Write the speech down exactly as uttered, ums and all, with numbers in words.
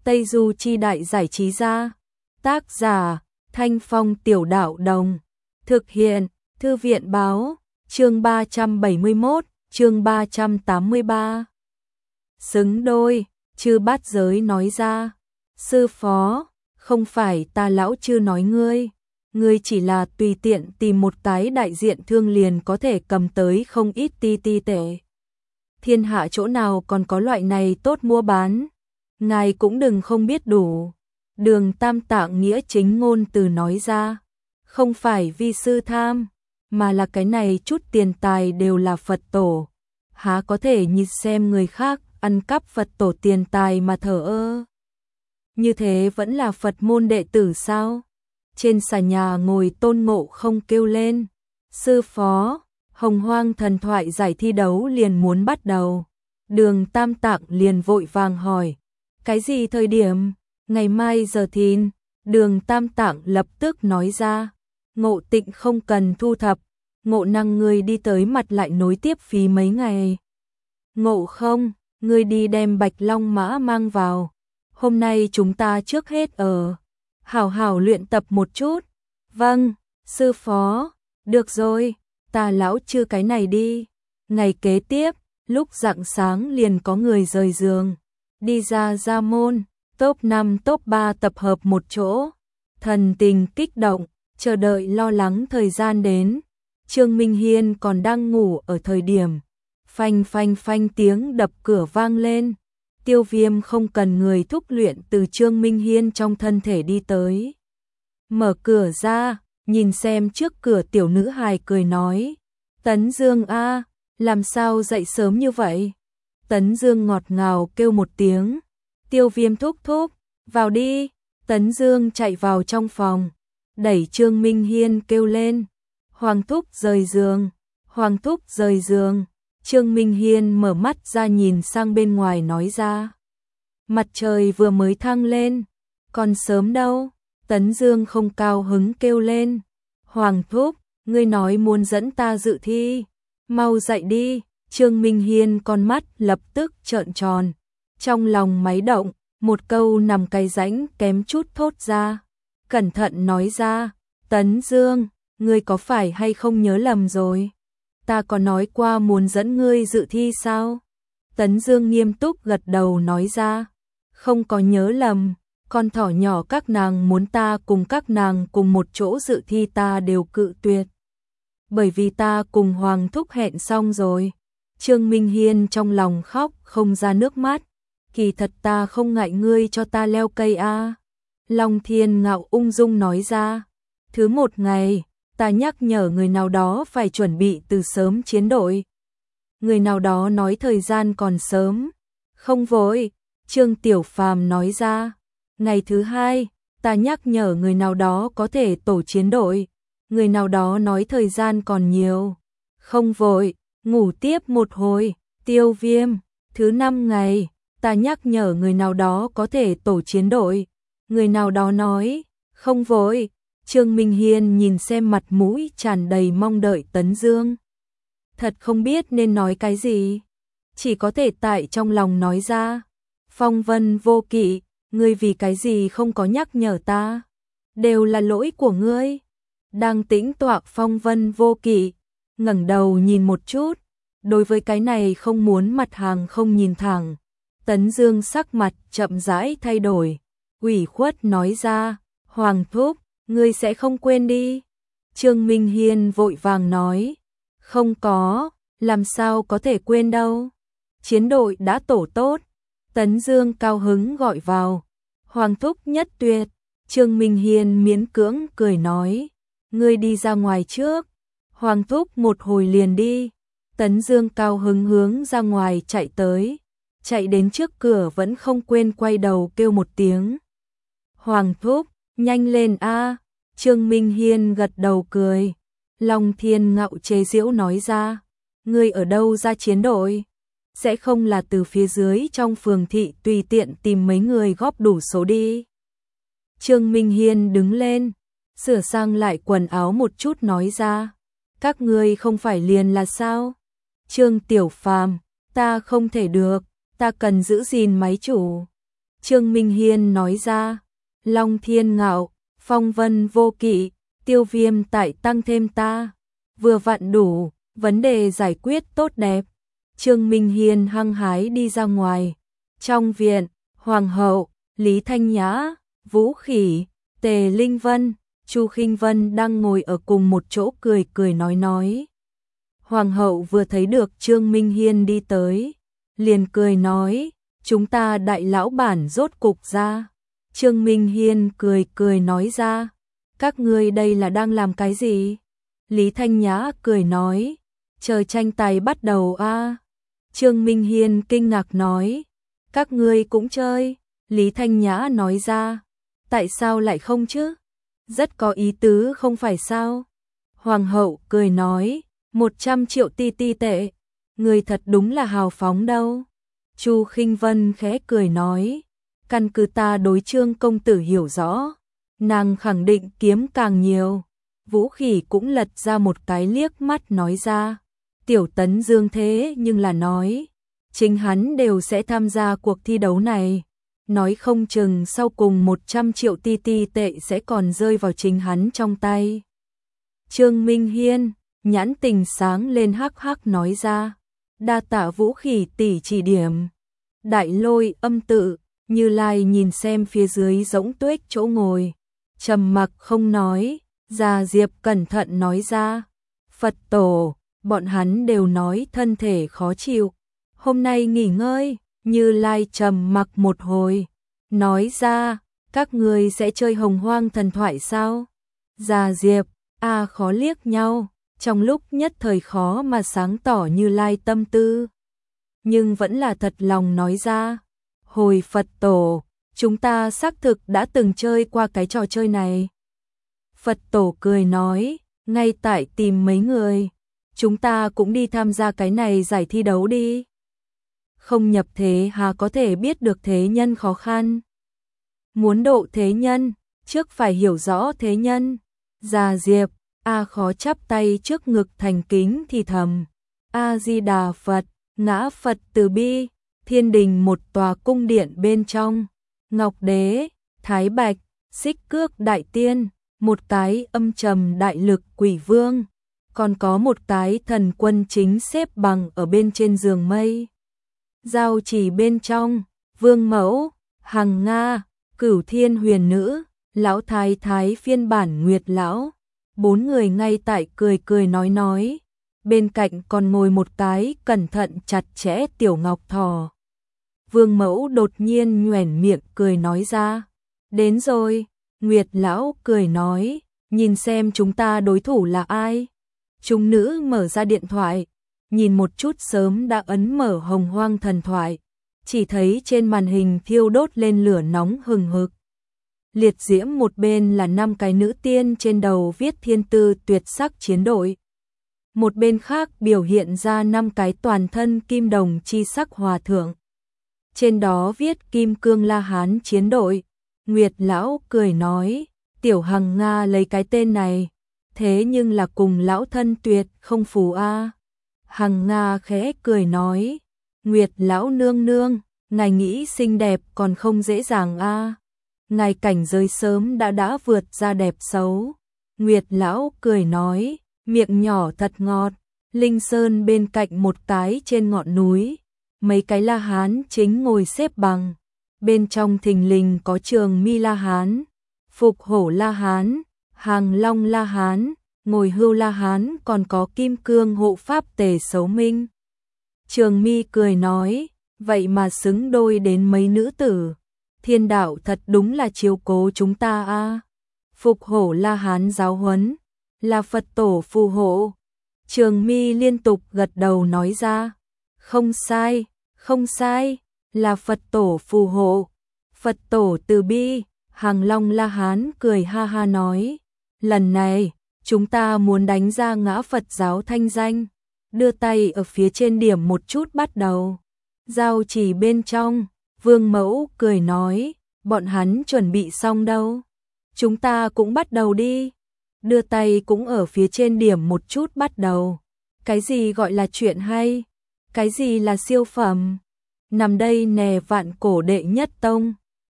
Tây Du Chi Đại Giải Trí Gia. Tác giả Thanh Phong Tiểu Đạo Đồng. Thực hiện Thư viện Báo. Chương ba trăm bảy mươi mốt, chương ba trăm tám mươi ba. Xứng đôi, Chư Bát Giới nói ra. Sư phó, không phải ta lão chư nói ngươi. Ngươi chỉ là tùy tiện tìm một cái đại diện thương liền có thể cầm tới không ít ti ti tệ. Thiên hạ chỗ nào còn có loại này tốt mua bán. Ngài cũng đừng không biết đủ. Đường Tam Tạng nghĩa chính ngôn từ nói ra. Không phải vi sư tham, mà là cái này chút tiền tài đều là Phật tổ. Há có thể nhìn xem người khác ăn cắp Phật tổ tiền tài mà thờ ơ. Như thế vẫn là Phật môn đệ tử sao? Trên xà nhà ngồi Tôn Ngộ Không kêu lên. Sư phó, Hồng Hoang thần thoại giải thi đấu liền muốn bắt đầu. Đường Tam Tạng liền vội vàng hỏi. Cái gì thời điểm? Ngày mai giờ thìn. Đường Tam Tạng lập tức nói ra. Ngộ Tịnh không cần thu thập. Ngộ Năng ngươi đi tới mặt lại nối tiếp phí mấy ngày. Ngộ Không, ngươi đi đem Bạch Long Mã mang vào. Hôm nay chúng ta trước hết ở hảo hảo luyện tập một chút. Vâng, sư phó. Được rồi, ta lão chư cái này đi. Ngày kế tiếp, lúc rạng sáng liền có người rời giường. Đi ra Gia Môn, top năm top ba tập hợp một chỗ. Thần tình kích động, chờ đợi lo lắng thời gian đến. Trương Minh Hiên còn đang ngủ ở thời điểm. Phanh phanh phanh tiếng đập cửa vang lên. Tiêu Viêm không cần người thúc luyện từ Trương Minh Hiên trong thân thể đi tới. Mở cửa ra, nhìn xem trước cửa tiểu nữ hài cười nói. Tấn Dương a, làm sao dậy sớm như vậy? Tấn Dương ngọt ngào kêu một tiếng. Tiêu Viêm thúc thúc, vào đi. Tấn Dương chạy vào trong phòng, đẩy Trương Minh Hiên kêu lên. Hoàng thúc rời giường, Hoàng thúc rời giường. Trương Minh Hiên mở mắt ra nhìn sang bên ngoài nói ra. Mặt trời vừa mới thăng lên, còn sớm đâu. Tấn Dương không cao hứng kêu lên. Hoàng thúc, ngươi nói muốn dẫn ta dự thi, mau dậy đi. Trương Minh Hiên con mắt lập tức trợn tròn. Trong lòng máy động, một câu nằm cái rãnh kém chút thốt ra. Cẩn thận nói ra. Tấn Dương, ngươi có phải hay không nhớ lầm rồi? Ta có nói qua muốn dẫn ngươi dự thi sao? Tấn Dương nghiêm túc gật đầu nói ra. Không có nhớ lầm, con thỏ nhỏ các nàng muốn ta cùng các nàng cùng một chỗ dự thi ta đều cự tuyệt. Bởi vì ta cùng Hoàng thúc hẹn xong rồi. Trương Minh Hiên trong lòng khóc không ra nước mắt. Kỳ thật ta không ngại ngươi cho ta leo cây a. Long Thiên Ngạo ung dung nói ra. Thứ một ngày, ta nhắc nhở người nào đó phải chuẩn bị từ sớm chiến đội. Người nào đó nói thời gian còn sớm. Không vội, Trương Tiểu Phàm nói ra. Ngày thứ hai, ta nhắc nhở người nào đó có thể tổ chiến đội. Người nào đó nói thời gian còn nhiều. Không vội, ngủ tiếp một hồi. Tiêu Viêm, thứ năm ngày, ta nhắc nhở người nào đó có thể tổ chiến đội. Người nào đó nói, không vội. Trương Minh Hiên nhìn xem mặt mũi tràn đầy mong đợi Tấn Dương. Thật không biết nên nói cái gì. Chỉ có thể tại trong lòng nói ra. Phong Vân Vô Kỵ, ngươi vì cái gì không có nhắc nhở ta? Đều là lỗi của ngươi. Đang tĩnh tọa Phong Vân Vô Kỵ, ngẩng đầu nhìn một chút. Đối với cái này không muốn mặt hàng không nhìn thẳng. Tấn Dương sắc mặt chậm rãi thay đổi. Ủy khuất nói ra. Hoàng thúc, ngươi sẽ không quên đi. Trương Minh Hiên vội vàng nói. Không có, làm sao có thể quên đâu. Chiến đội đã tổ tốt. Tấn Dương cao hứng gọi vào. Hoàng thúc nhất tuyệt. Trương Minh Hiên miễn cưỡng cười nói. Ngươi đi ra ngoài trước. Hoàng thúc một hồi liền đi. Tấn Dương cao hứng hướng ra ngoài chạy tới. Chạy đến trước cửa vẫn không quên quay đầu kêu một tiếng. Hoàng thúc, nhanh lên a. Trương Minh Hiên gật đầu cười. Long Thiên Ngạo chế giễu nói ra. Ngươi ở đâu ra chiến đội? Sẽ không là từ phía dưới trong phường thị tùy tiện tìm mấy người góp đủ số đi. Trương Minh Hiên đứng lên, sửa sang lại quần áo một chút nói ra. Các ngươi không phải liền là sao? Trương Tiểu Phàm, ta không thể được, ta cần giữ gìn máy chủ. Trương Minh Hiên nói ra, Long Thiên Ngạo, Phong Vân Vô Kỵ, Tiêu Viêm tại tăng thêm ta, vừa vặn đủ, vấn đề giải quyết tốt đẹp. Trương Minh Hiên hăng hái đi ra ngoài. Trong viện, Hoàng hậu, Lý Thanh Nhã, Vũ Khỉ, Tề Linh Vân, Chu Khinh Vân đang ngồi ở cùng một chỗ cười cười nói nói. Hoàng hậu vừa thấy được Trương Minh Hiên đi tới, liền cười nói, chúng ta đại lão bản rốt cục ra. Trương Minh Hiên cười cười nói ra, các ngươi đây là đang làm cái gì? Lý Thanh Nhã cười nói, chờ tranh tài bắt đầu a. À. Trương Minh Hiên kinh ngạc nói, các ngươi cũng chơi? Lý Thanh Nhã nói ra, tại sao lại không chứ? Rất có ý tứ không phải sao? Hoàng hậu cười nói, một trăm triệu ti ti tệ, người thật đúng là hào phóng đâu. Chu Khinh Vân khẽ cười nói, căn cứ ta đối Trương công tử hiểu rõ, nàng khẳng định kiếm càng nhiều. Vũ Khỉ cũng lật ra một cái liếc mắt nói ra, Tiểu Tấn Dương thế nhưng là nói, chính hắn đều sẽ tham gia cuộc thi đấu này, nói không chừng sau cùng một trăm triệu ti ti tệ sẽ còn rơi vào chính hắn trong tay. Trương Minh Hiên, nhãn tình sáng lên hắc hắc nói ra, đa tạ Vũ Khỉ tỷ chỉ điểm. Đại Lôi Âm Tự, Như Lai nhìn xem phía dưới rỗng tuếch chỗ ngồi, trầm mặc không nói. Già Diệp cẩn thận nói ra, Phật tổ, bọn hắn đều nói thân thể khó chịu, hôm nay nghỉ ngơi. Như Lai trầm mặc một hồi, nói ra, các ngươi sẽ chơi Hồng Hoang thần thoại sao? Già Diệp, a khó liếc nhau, trong lúc nhất thời khó mà sáng tỏ Như Lai tâm tư, nhưng vẫn là thật lòng nói ra, hồi Phật tổ, chúng ta xác thực đã từng chơi qua cái trò chơi này. Phật tổ cười nói, ngay tại tìm mấy người, chúng ta cũng đi tham gia cái này giải thi đấu đi. Không nhập thế hà có thể biết được thế nhân khó khăn. Muốn độ thế nhân, trước phải hiểu rõ thế nhân. Già Diệp, a khó chắp tay trước ngực thành kính thì thầm. A-di-đà Phật, ngã Phật từ bi, thiên đình một tòa cung điện bên trong. Ngọc Đế, Thái Bạch, Xích Cước Đại Tiên, một cái âm trầm đại lực quỷ vương, còn có một cái thần quân chính xếp bằng ở bên trên giường mây. Giao chỉ bên trong, Vương Mẫu, Hằng Nga, Cửu Thiên Huyền Nữ, Lão Thái Thái phiên bản Nguyệt Lão, bốn người ngay tại cười cười nói nói, bên cạnh còn ngồi một cái cẩn thận chặt chẽ Tiểu Ngọc Thỏ. Vương Mẫu đột nhiên nhoẻn miệng cười nói ra, đến rồi. Nguyệt Lão cười nói, nhìn xem chúng ta đối thủ là ai. Chúng nữ mở ra điện thoại, nhìn một chút sớm đã ấn mở Hồng Hoang thần thoại, chỉ thấy trên màn hình thiêu đốt lên lửa nóng hừng hực. Liệt diễm một bên là năm cái nữ tiên trên đầu viết thiên tư tuyệt sắc chiến đội. Một bên khác biểu hiện ra năm cái toàn thân kim đồng chi sắc hòa thượng. Trên đó viết Kim Cương La Hán chiến đội. Nguyệt Lão cười nói, Tiểu Hằng Nga lấy cái tên này, thế nhưng là cùng lão thân tuyệt không phù a. Hằng Nga khẽ cười nói, Nguyệt Lão nương nương, ngài nghĩ xinh đẹp còn không dễ dàng a. Ngài cảnh giới sớm đã đã vượt ra đẹp xấu. Nguyệt Lão cười nói, miệng nhỏ thật ngọt. Linh Sơn bên cạnh một cái trên ngọn núi, mấy cái La Hán chính ngồi xếp bằng. Bên trong thình lình có Trường Mi La Hán, Phục Hổ La Hán, Hàng Long La Hán, Ngồi Hưu La Hán, còn có Kim Cương hộ pháp Tề Xấu Minh. Trường Mi cười nói, vậy mà xứng đôi đến mấy nữ tử, thiên đạo thật đúng là chiếu cố chúng ta a. Phục Hổ La Hán giáo huấn, là Phật tổ phù hộ. Trường Mi liên tục gật đầu nói ra, không sai, không sai, là Phật tổ phù hộ, Phật tổ từ bi. Hàng Long La Hán cười ha ha nói, lần này chúng ta muốn đánh ra ngã Phật giáo thanh danh, đưa tay ở phía trên điểm một chút bắt đầu. Giao chỉ bên trong, Vương Mẫu cười nói, bọn hắn chuẩn bị xong đâu, chúng ta cũng bắt đầu đi. Đưa tay cũng ở phía trên điểm một chút bắt đầu. Cái gì gọi là chuyện hay? Cái gì là siêu phẩm? Nằm đây nè vạn cổ đệ nhất tông,